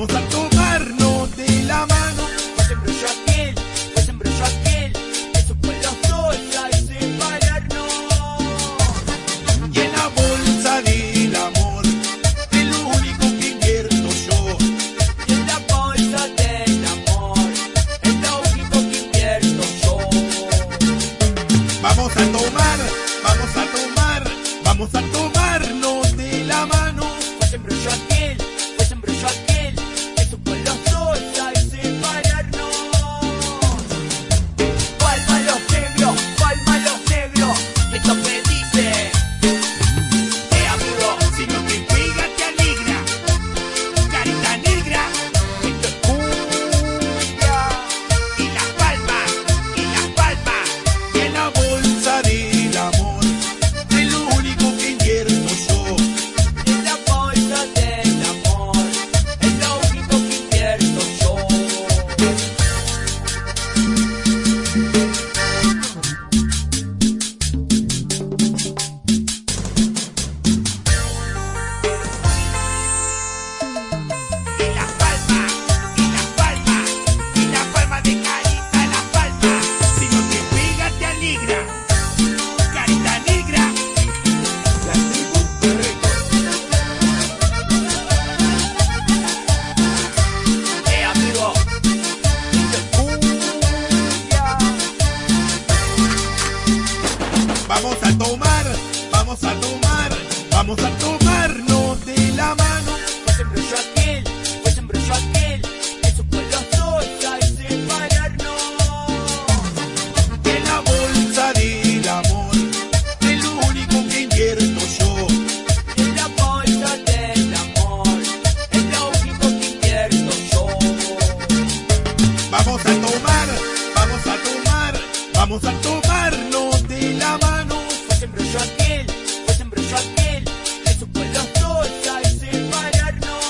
vamos a tomarnos de la mano. Pues embrollo aquel, que supo los dos y separarnos. Y en la bolsa del amor, es lo único que invierto yo. Y en la bolsa del amor, es lo único que invierto yo. Vamos a tomar, vamos a tomar, vamos a tomarnos de la mano. Pues embrollo aquel, que supo los dos y separarnos. Palma los negros, esto me dice. Amigo, Si no te pega te alegra, carita negra, esto es cumbia. y las palmas, y en la bolsa del amor, es lo único que invierto yo. En la bolsa del amor, es lo único que invierto yo. Y las palmas, y las palmas de carita, las palmas. Si no te pega te alegra, carita negra. La tribu Amigo, esto es cumbia. Vamos a tomar, vamos a tomar, vamos a tomarnos de la mano. Pues embrollo aquel, que supo los dos y separarnos. En la bolsa del amor, es lo único que invierto yo. En la bolsa del amor, es lo único que invierto yo. Vamos a tomar, vamos a tomar, vamos a tomarnos de la mano. Pues embrollo aquel, que supo los dos y separarnos.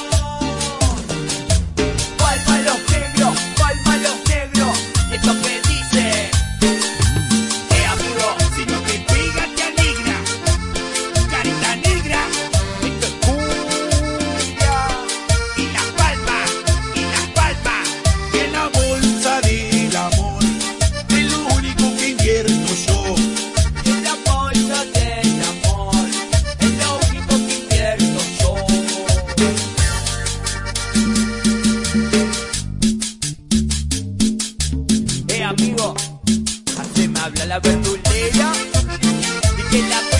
Palma los negros, esto me dice. Amigo, Si no te pega te alegra, carita negra, esto es cumbia. y las palmas, y en la bolsa del amor, es lo único que invierto yo. En la bolsa del amor, es lo único que invierto yo. Amigo, así me habla la verdulera y que la